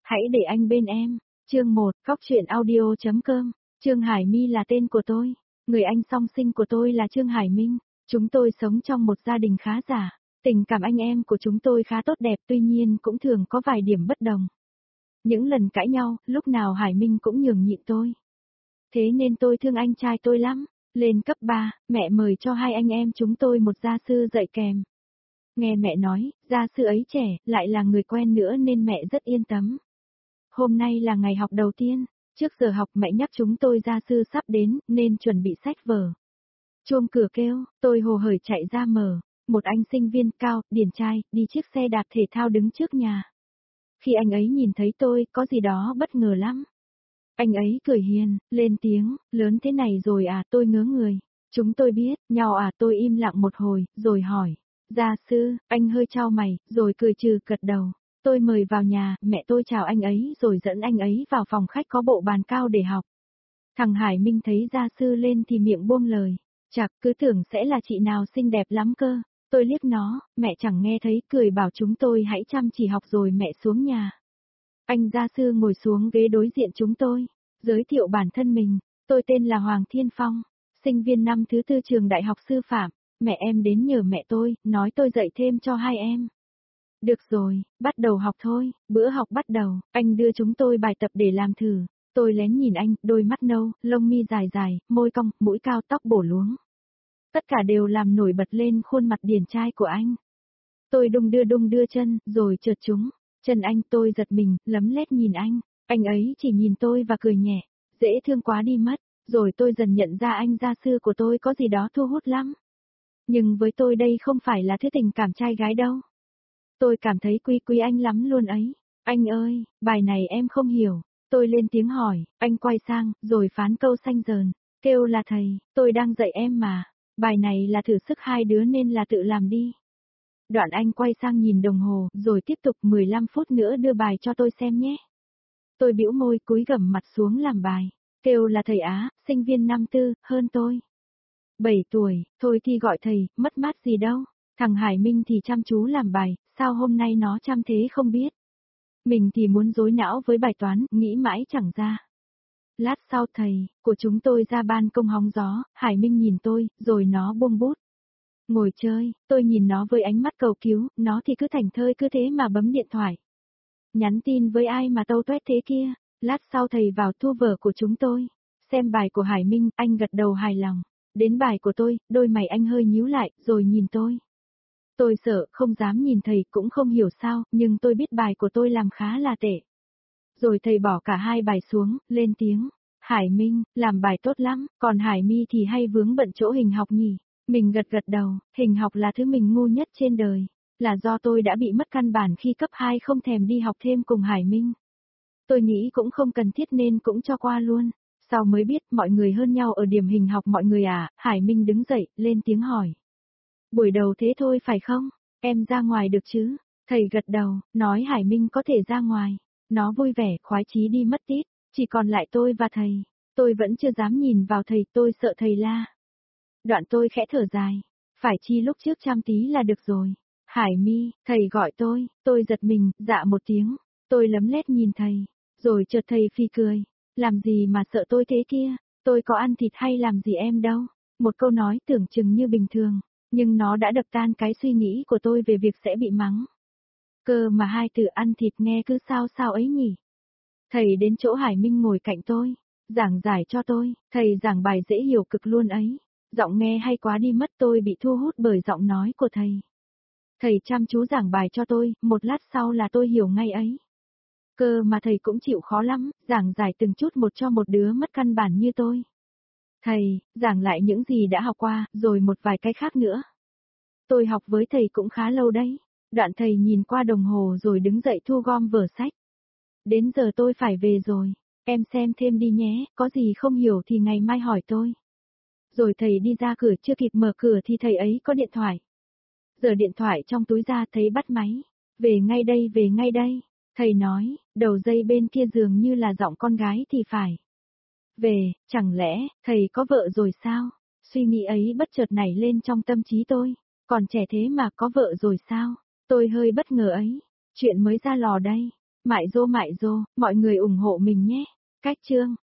Hãy để anh bên em. Chương 1, Cóc truyện audio.com. Trương Hải My là tên của tôi. Người anh song sinh của tôi là Trương Hải Minh. Chúng tôi sống trong một gia đình khá giả. Tình cảm anh em của chúng tôi khá tốt đẹp, tuy nhiên cũng thường có vài điểm bất đồng. Những lần cãi nhau, lúc nào Hải Minh cũng nhường nhịn tôi. Thế nên tôi thương anh trai tôi lắm. Lên cấp 3, mẹ mời cho hai anh em chúng tôi một gia sư dạy kèm. Nghe mẹ nói, gia sư ấy trẻ, lại là người quen nữa nên mẹ rất yên tâm. Hôm nay là ngày học đầu tiên, trước giờ học mẹ nhắc chúng tôi gia sư sắp đến, nên chuẩn bị sách vở. Chuông cửa kêu, tôi hồ hởi chạy ra mở, một anh sinh viên cao, điển trai, đi chiếc xe đạp thể thao đứng trước nhà. Khi anh ấy nhìn thấy tôi, có gì đó bất ngờ lắm. Anh ấy cười hiền, lên tiếng, lớn thế này rồi à, tôi ngớ người. Chúng tôi biết, nhau à, tôi im lặng một hồi, rồi hỏi. Gia sư, anh hơi chau mày, rồi cười trừ gật đầu. Tôi mời vào nhà, mẹ tôi chào anh ấy rồi dẫn anh ấy vào phòng khách có bộ bàn cao để học. Thằng Hải Minh thấy gia sư lên thì miệng buông lời. Chạc, cứ tưởng sẽ là chị nào xinh đẹp lắm cơ. Tôi liếc nó, mẹ chẳng nghe thấy, cười bảo chúng tôi hãy chăm chỉ học rồi mẹ xuống nhà. Anh gia sư ngồi xuống ghế đối diện chúng tôi, giới thiệu bản thân mình. Tôi tên là Hoàng Thiên Phong, sinh viên năm thứ 4 trường Đại học Sư phạm. Mẹ em đến nhờ mẹ tôi, nói tôi dạy thêm cho hai em. Được rồi, bắt đầu học thôi. Bữa học bắt đầu, anh đưa chúng tôi bài tập để làm thử. Tôi lén nhìn anh, đôi mắt nâu, lông mi dài dài, môi cong, mũi cao, tóc bổ luống. Tất cả đều làm nổi bật lên khuôn mặt điển trai của anh. Tôi đung đưa chân, rồi trượt chúng. Chân anh, tôi giật mình, lấm lét nhìn anh. Anh ấy chỉ nhìn tôi và cười nhẹ. Dễ thương quá đi mất. Rồi tôi dần nhận ra anh gia sư của tôi có gì đó thu hút lắm. Nhưng với tôi đây không phải là thứ tình cảm trai gái đâu. Tôi cảm thấy quý anh lắm luôn ấy. Anh ơi, bài này em không hiểu. Tôi lên tiếng hỏi, anh quay sang, rồi phán câu xanh dờn. Kêu là thầy, tôi đang dạy em mà. Bài này là thử sức hai đứa nên là tự làm đi. Đoạn anh quay sang nhìn đồng hồ, rồi tiếp tục 15 phút nữa đưa bài cho tôi xem nhé. Tôi bĩu môi cúi gằm mặt xuống làm bài. Kêu là thầy Á, sinh viên năm 4, hơn tôi. 7 tuổi, thôi thì gọi thầy, mất mát gì đâu. Thằng Hải Minh thì chăm chú làm bài, sao hôm nay nó chăm thế không biết. Mình thì muốn rối não với bài toán, nghĩ mãi chẳng ra. Lát sau thầy của chúng tôi ra ban công hóng gió, Hải Minh nhìn tôi, rồi nó buông bút. Ngồi chơi, tôi nhìn nó với ánh mắt cầu cứu, nó thì cứ thảnh thơi cứ thế mà bấm điện thoại. Nhắn tin với ai mà tâu tuét thế kia. Lát sau thầy vào thu vở của chúng tôi. Xem bài của Hải Minh, anh gật đầu hài lòng. Đến bài của tôi, đôi mày anh hơi nhíu lại, rồi nhìn tôi. Tôi sợ, không dám nhìn thầy, cũng không hiểu sao, nhưng tôi biết bài của tôi làm khá là tệ. Rồi thầy bỏ cả hai bài xuống, lên tiếng. Hải Minh, làm bài tốt lắm, còn Hải My thì hay vướng bận chỗ hình học nhỉ. Mình gật đầu, hình học là thứ mình ngu nhất trên đời. Là do tôi đã bị mất căn bản khi cấp 2 không thèm đi học thêm cùng Hải Minh. Tôi nghĩ cũng không cần thiết nên cũng cho qua luôn. Sau mới biết mọi người hơn nhau ở điểm hình học mọi người à, Hải Minh đứng dậy, lên tiếng hỏi. Buổi đầu thế thôi phải không? Em ra ngoài được chứ? Thầy gật đầu, nói Hải Minh có thể ra ngoài. Nó vui vẻ, khoái chí đi mất tít, chỉ còn lại tôi và thầy. Tôi vẫn chưa dám nhìn vào thầy, tôi sợ thầy la. Đoạn tôi khẽ thở dài. Phải chi lúc trước chăm tí là được rồi. Hải My, thầy gọi tôi giật mình, dạ một tiếng. Tôi lấm lét nhìn thầy, rồi chợt thầy phì cười. Làm gì mà sợ tôi thế kia, tôi có ăn thịt hay làm gì em đâu. Một câu nói tưởng chừng như bình thường, nhưng nó đã đập tan cái suy nghĩ của tôi về việc sẽ bị mắng. Cơ mà hai từ ăn thịt nghe cứ sao sao ấy nhỉ. Thầy đến chỗ Hải Minh ngồi cạnh tôi, giảng giải cho tôi, thầy giảng bài dễ hiểu cực luôn ấy. Giọng nghe hay quá đi mất, tôi bị thu hút bởi giọng nói của thầy. Thầy chăm chú giảng bài cho tôi, một lát sau là tôi hiểu ngay ấy. Cơ mà thầy cũng chịu khó lắm, giảng giải từng chút một cho một đứa mất căn bản như tôi. Thầy, giảng lại những gì đã học qua, rồi một vài cái khác nữa. Tôi học với thầy cũng khá lâu đấy. Đoạn thầy nhìn qua đồng hồ rồi đứng dậy thu gom vở sách. Đến giờ tôi phải về rồi, em xem thêm đi nhé, có gì không hiểu thì ngày mai hỏi tôi. Rồi thầy đi ra cửa, chưa kịp mở cửa thì thầy ấy có điện thoại. Giở điện thoại trong túi ra thấy bắt máy. Về ngay đây. Thầy nói, đầu dây bên kia dường như là giọng con gái thì phải. Về, chẳng lẽ, thầy có vợ rồi sao? Suy nghĩ ấy bất chợt nảy lên trong tâm trí tôi. Còn trẻ thế mà có vợ rồi sao? Tôi hơi bất ngờ ấy. Chuyện mới ra lò đây. Mại dô, mọi người ủng hộ mình nhé. Cách chương.